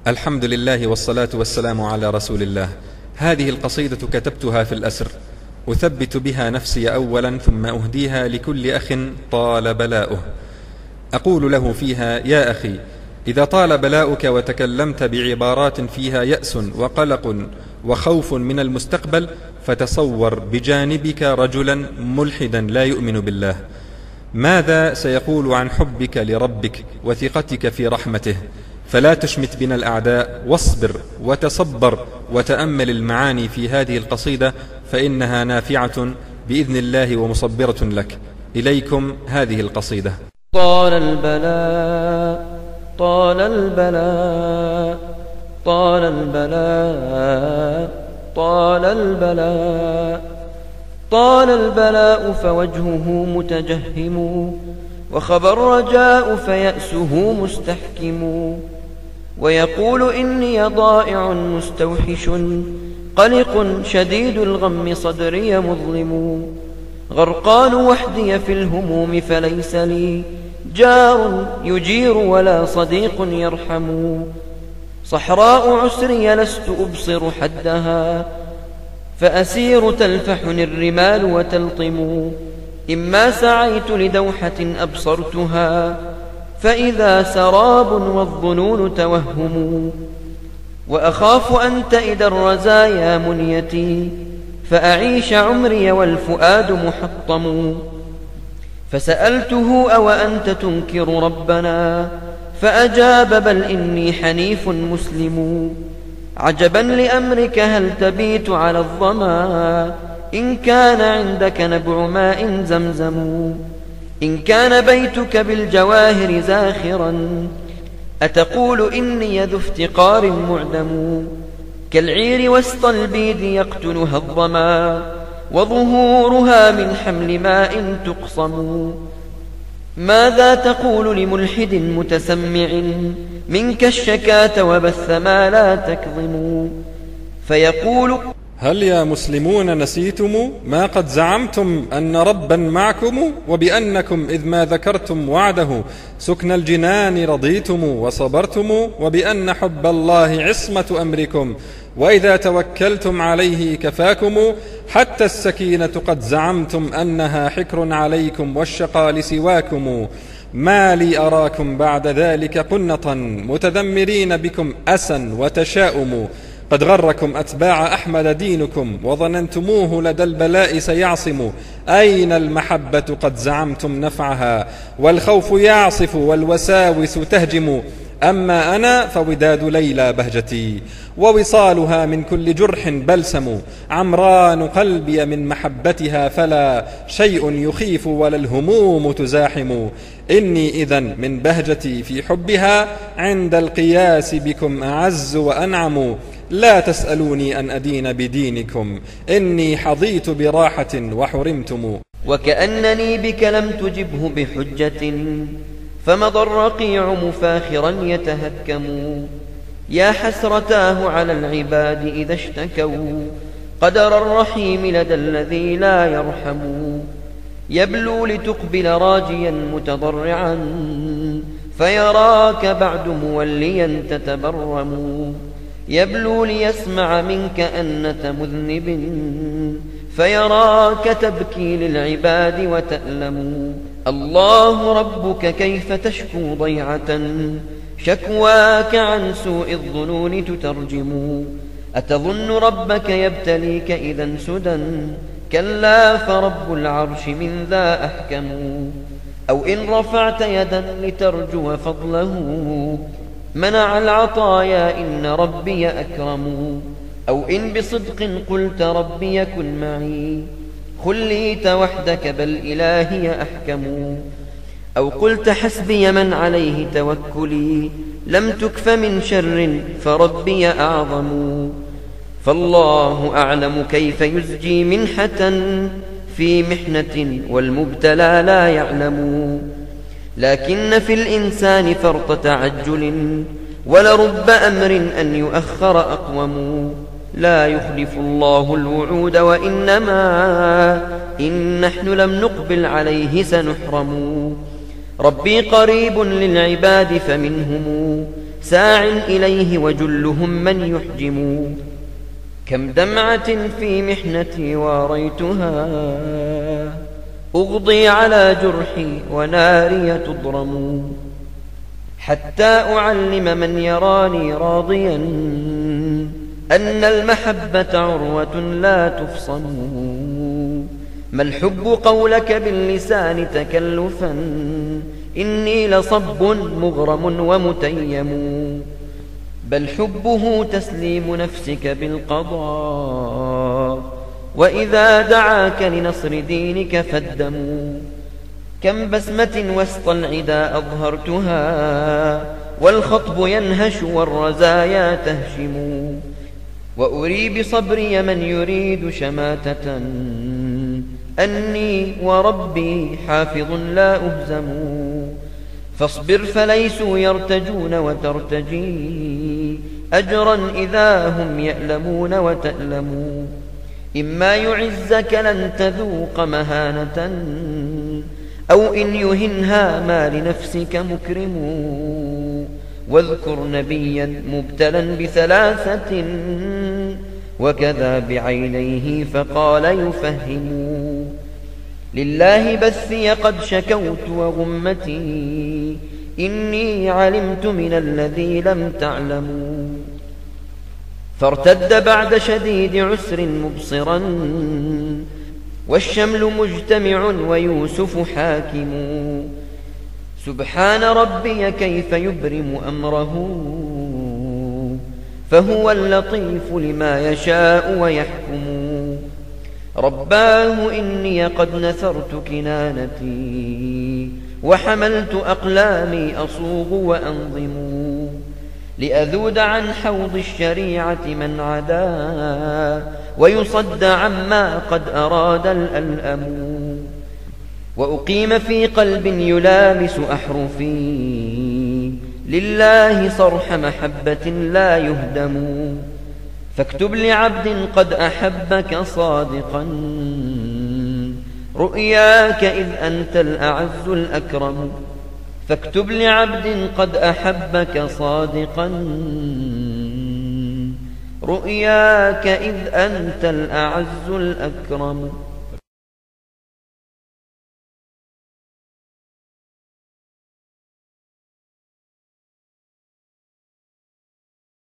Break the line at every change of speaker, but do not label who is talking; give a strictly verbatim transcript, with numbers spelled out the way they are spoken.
الحمد لله والصلاة والسلام على رسول الله. هذه القصيدة كتبتها في الأسر، أثبت بها نفسي أولا، ثم أهديها لكل أخ طال بلاؤه. أقول له فيها: يا أخي، إذا طال بلاؤك وتكلمت بعبارات فيها يأس وقلق وخوف من المستقبل، فتصور بجانبك رجلا ملحدا لا يؤمن بالله، ماذا سيقول عن حبك لربك وثقتك في رحمته؟ فلا تشمت بنا الأعداء، واصبر وتصبر وتأمل المعاني في هذه القصيدة، فإنها نافعة بإذن الله ومصبرة لك. إليكم هذه القصيدة.
طال البلاء طال البلاء طال البلاء طال البلاء طال البلاء فوجهه متجهم، وخبى الرجاء فيأسه مستحكم. ويقول إني ضائع مستوحش، قلق شديد الغم صدري مظلم. غرقان وحدي في الهموم فليس لي جار يجير ولا صديق يرحم. صحراء عسري لست أبصر حدها، فأسير تلفحني الرمال وتلطم. إما سعيت لدوحة أبصرتها، فإذا سراب والظنون توهم. وأخاف أن تئد الرزايا منيتي، فأعيش عمري والفؤاد محطم. فسألته: أو أنت تنكر ربنا؟ فأجاب: بل إني حنيف مسلم. عجبا لأمرك، هل تبيت على الظما؟ إن كان عندك نبع ماء زمزم. إن كان بيتك بالجواهر زاخرا، أتقول إني ذو افتقار معدم. كالعير وسط البيد يقتلها الظما، وظهورها من حمل ماء تقصم. ماذا تقول لملحد متسمع؟ منك الشكاة وبث ما لا تكظم. فيقول:
هل يا مسلمون نسيتم ما قد زعمتم أن ربا معكم، وبأنكم إذ ما ذكرتم وعده سكن الجنان رضيتم وصبرتم، وبأن حب الله عصمة أمركم، وإذا توكلتم عليه كفاكم. حتى السكينة قد زعمتم أنها حكر عليكم، والشقى لسواكم. ما لي أراكم بعد ذلك قنطا، متذمرين بكم أسا وتشاؤم. قد غركم أتباع أحمد دينكم، وظننتموه لدى البلاء سيعصم. أين المحبة قد زعمتم نفعها، والخوف يعصف والوساوس تهجم. أما أنا فوداد ليلى بهجتي، ووصالها من كل جرح بلسم. عمران قلبي من محبتها، فلا شيء يخيف ولا الهموم تزاحم. إني إذن من بهجتي في حبها، عند القياس بكم أعز وأنعم. لا تسألوني أن أدين بدينكم، إني حظيت براحة وحرمتم.
وكأنني بك لم تجبه بحجة، فمضى الرقيع مفاخرا يتهكم. يا حسرتاه على العباد إذا اشتكوا، قدر الرحيم لدى الذي لا يرحم. يبلو لتقبل راجيا متضرعا، فيراك بعد موليا تتبرم. يبلو ليسمع منك أنة مذنب، فيراك تبكي للعباد وتألم. الله ربك كيف تشكو ضيعة، شكواك عن سوء الظنون تترجم. أتظن ربك يبتليك إذا سدى، كلا فرب العرش من ذا أحكم. أو إن رفعت يدا لترجو فضله، منع العطايا إن ربي أكرم. أو إن بصدق قلت ربي كن معي، خليت وحدك بل إلهي أحكم. أو قلت حسبي من عليه توكلي، لم تكف من شر فربي أعظم. فالله أعلم كيف يزجي منحة في محنة، والمبتلى لا يعلم. لكن في الإنسان فرط تعجل، ولرب أمر أن يؤخر أقوم. لا يخلف الله الوعود، وإنما إن نحن لم نقبل عليه سنحرم. ربي قريب للعباد فمنهم ساع إليه وجلهم من يحجم. كم دمعة في محنتي واريتها أغضي على جرحي وناري تضرم، حتى أعلم من يراني راضيا أن المحبة عروة لا تفصم. ما الحب قولك باللسان تكلفا إني لصب مغرم ومتيم، بل حبه تسليم نفسك بالقضاء وإذا دعاك لنصر دينك فالدم. كم بسمة وسط العدا أظهرتها والخطب ينهش والرزايا تهشم، وأري بصبري من يريد شماتة أني وربي حافظ لا أهزم. فاصبر فليسوا يرتجون وترتجي أجرا إذا هم يألمون وتألم. إما يعزك لن تذوق مهانة أو إن يهنها ما لنفسك مكرم. واذكر نبيا مبتلا بثلاثة وكذا بعينيه فقال يفهم. لله بثي قد شكوت وغمتي إني علمت من الذي لم تعلموا. فارتد بعد شديد عسر مبصرا والشمل مجتمع ويوسف حاكم. سبحان ربي كيف يبرم أمره فهو اللطيف لما يشاء ويحكم. رباه إني قد نثرت كنانتي وحملت أقلامي أصوغ وأنظم. لأذود عن حوض الشريعة من عدا ويصد عما قد أراد الألأم. وأقيم في قلب يلامس أحرفي لله صرح محبة لا يهدم. فاكتب لعبد قد أحبك صادقا رؤياك إذ أنت الأعز الأكرم. فاكتب لعبد قد أحبك صادقا رؤياك إذ أنت الأعز الأكرم.